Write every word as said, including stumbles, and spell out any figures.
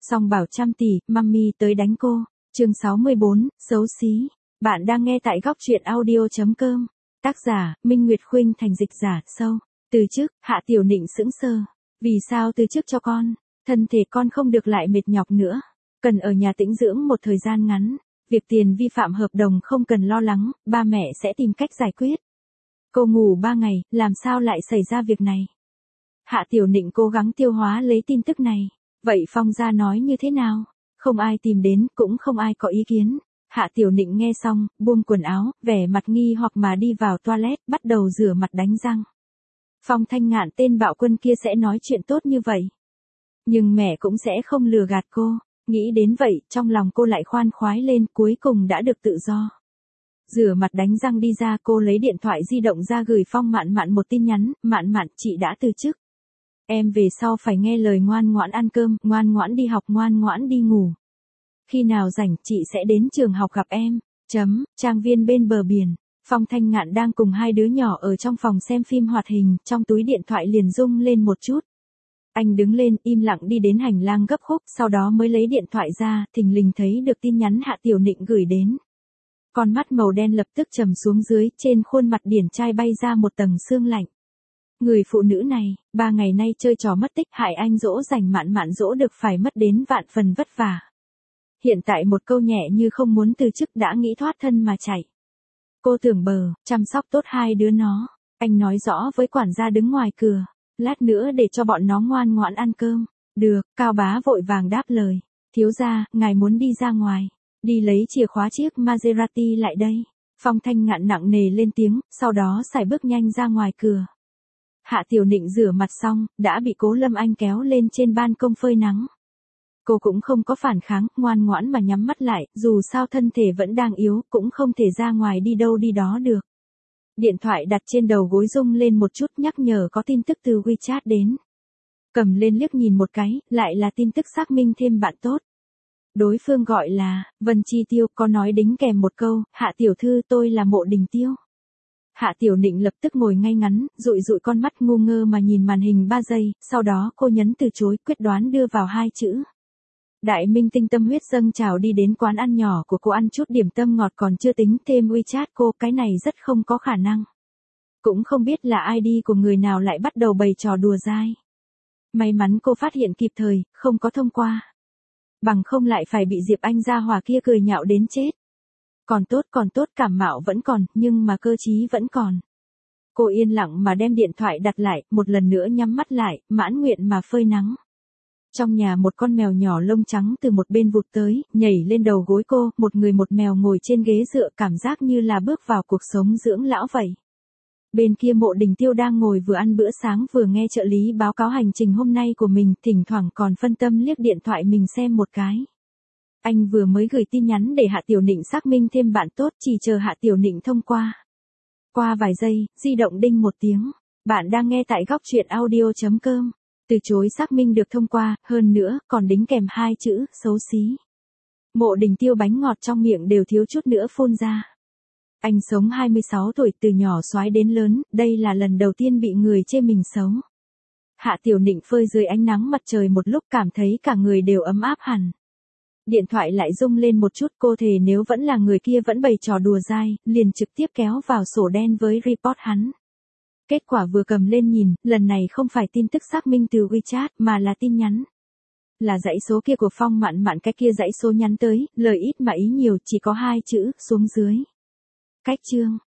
Song bảo trăm tỷ, mummy tới đánh cô. Chương sáu mươi bốn, xấu xí. Bạn đang nghe tại góc truyện audio chấm com. Tác giả, Minh Nguyệt Khuynh thành dịch giả, sâu. Từ chức, Hạ Tiểu Nịnh sững sờ. Vì sao từ chức cho con? Thân thể con không được lại mệt nhọc nữa. Cần ở nhà tĩnh dưỡng một thời gian ngắn. Việc tiền vi phạm hợp đồng không cần lo lắng, ba mẹ sẽ tìm cách giải quyết. Cô ngủ ba ngày, làm sao lại xảy ra việc này? Hạ Tiểu Nịnh cố gắng tiêu hóa lấy tin tức này. Vậy Phong gia nói như thế nào? Không ai tìm đến, cũng không ai có ý kiến. Hạ Tiểu Nịnh nghe xong, buông quần áo, vẻ mặt nghi hoặc mà đi vào toilet, bắt đầu rửa mặt đánh răng. Phong Thanh Ngạn tên bạo quân kia sẽ nói chuyện tốt như vậy. Nhưng mẹ cũng sẽ không lừa gạt cô. Nghĩ đến vậy, trong lòng cô lại khoan khoái lên, cuối cùng đã được tự do. Rửa mặt đánh răng đi ra, cô lấy điện thoại di động ra gửi Phong Mạn Mạn một tin nhắn, Mạn Mạn, chị đã từ chức. Em về sau phải nghe lời ngoan ngoãn ăn cơm, ngoan ngoãn đi học, ngoan ngoãn đi ngủ. Khi nào rảnh, chị sẽ đến trường học gặp em. Chấm, trang viên bên bờ biển. Phong Thanh Ngạn đang cùng hai đứa nhỏ ở trong phòng xem phim hoạt hình, trong túi điện thoại liền rung lên một chút. Anh đứng lên, im lặng đi đến hành lang gấp khúc, sau đó mới lấy điện thoại ra, thình lình thấy được tin nhắn Hạ Tiểu Nịnh gửi đến. Con mắt màu đen lập tức trầm xuống dưới, trên khuôn mặt điển trai bay ra một tầng sương lạnh. Người phụ nữ này, ba ngày nay chơi trò mất tích, hại anh dỗ dành Mạn Mạn dỗ được phải mất đến vạn phần vất vả. Hiện tại một câu nhẹ như không muốn từ chức đã nghĩ thoát thân mà chạy. Cô tưởng bờ, chăm sóc tốt hai đứa nó. Anh nói rõ với quản gia đứng ngoài cửa. Lát nữa để cho bọn nó ngoan ngoãn ăn cơm. Được, Cao Bá vội vàng đáp lời. Thiếu gia, ngài muốn đi ra ngoài. Đi lấy chìa khóa chiếc Maserati lại đây. Phong Thanh Ngạn nặng nề lên tiếng, sau đó sải bước nhanh ra ngoài cửa. Hạ Tiểu Nịnh rửa mặt xong, đã bị Cố Lâm Anh kéo lên trên ban công phơi nắng. Cô cũng không có phản kháng, ngoan ngoãn mà nhắm mắt lại, dù sao thân thể vẫn đang yếu, cũng không thể ra ngoài đi đâu đi đó được. Điện thoại đặt trên đầu gối rung lên một chút, nhắc nhở có tin tức từ WeChat đến. Cầm lên liếc nhìn một cái, lại là tin tức xác minh thêm bạn tốt. Đối phương gọi là Vân Chi Tiêu, có nói đính kèm một câu, Hạ tiểu thư tôi là Mộ Đình Tiêu. Hạ Tiểu Nịnh lập tức ngồi ngay ngắn, dụi dụi con mắt ngu ngơ mà nhìn màn hình ba giây, sau đó cô nhấn từ chối, quyết đoán đưa vào hai chữ. Đại minh tinh tâm huyết dâng trào đi đến quán ăn nhỏ của cô ăn chút điểm tâm ngọt còn chưa tính thêm WeChat cô, cái này rất không có khả năng. Cũng không biết là i đê của người nào lại bắt đầu bày trò đùa dai. May mắn cô phát hiện kịp thời, không có thông qua. Bằng không lại phải bị Diệp Anh gia hỏa kia cười nhạo đến chết. Còn tốt còn tốt, cảm mạo vẫn còn, nhưng mà cơ trí vẫn còn. Cô yên lặng mà đem điện thoại đặt lại, một lần nữa nhắm mắt lại, mãn nguyện mà phơi nắng. Trong nhà một con mèo nhỏ lông trắng từ một bên vụt tới, nhảy lên đầu gối cô, một người một mèo ngồi trên ghế dựa, cảm giác như là bước vào cuộc sống dưỡng lão vậy. Bên kia Mộ Đình Tiêu đang ngồi vừa ăn bữa sáng vừa nghe trợ lý báo cáo hành trình hôm nay của mình, thỉnh thoảng còn phân tâm liếc điện thoại mình xem một cái. Anh vừa mới gửi tin nhắn để Hạ Tiểu Nịnh xác minh thêm bạn tốt, chỉ chờ Hạ Tiểu Nịnh thông qua. Qua vài giây, di động đinh một tiếng. Bạn đang nghe tại góc truyện audio chấm com. Từ chối xác minh được thông qua, hơn nữa, còn đính kèm hai chữ, xấu xí. Mộ Đình Tiêu bánh ngọt trong miệng đều thiếu chút nữa phun ra. Anh sống hai mươi sáu tuổi, từ nhỏ soái đến lớn, đây là lần đầu tiên bị người chê mình xấu. Hạ Tiểu Nịnh phơi dưới ánh nắng mặt trời một lúc cảm thấy cả người đều ấm áp hẳn. Điện thoại lại rung lên một chút, cô thề nếu vẫn là người kia vẫn bày trò đùa dai, liền trực tiếp kéo vào sổ đen với report hắn. Kết quả vừa cầm lên nhìn, lần này không phải tin tức xác minh từ WeChat mà là tin nhắn. Là dãy số kia của Phong Mạn Mạn, cái kia dãy số nhắn tới, lời ít mà ý nhiều, chỉ có hai chữ, xuống dưới. Cách chương,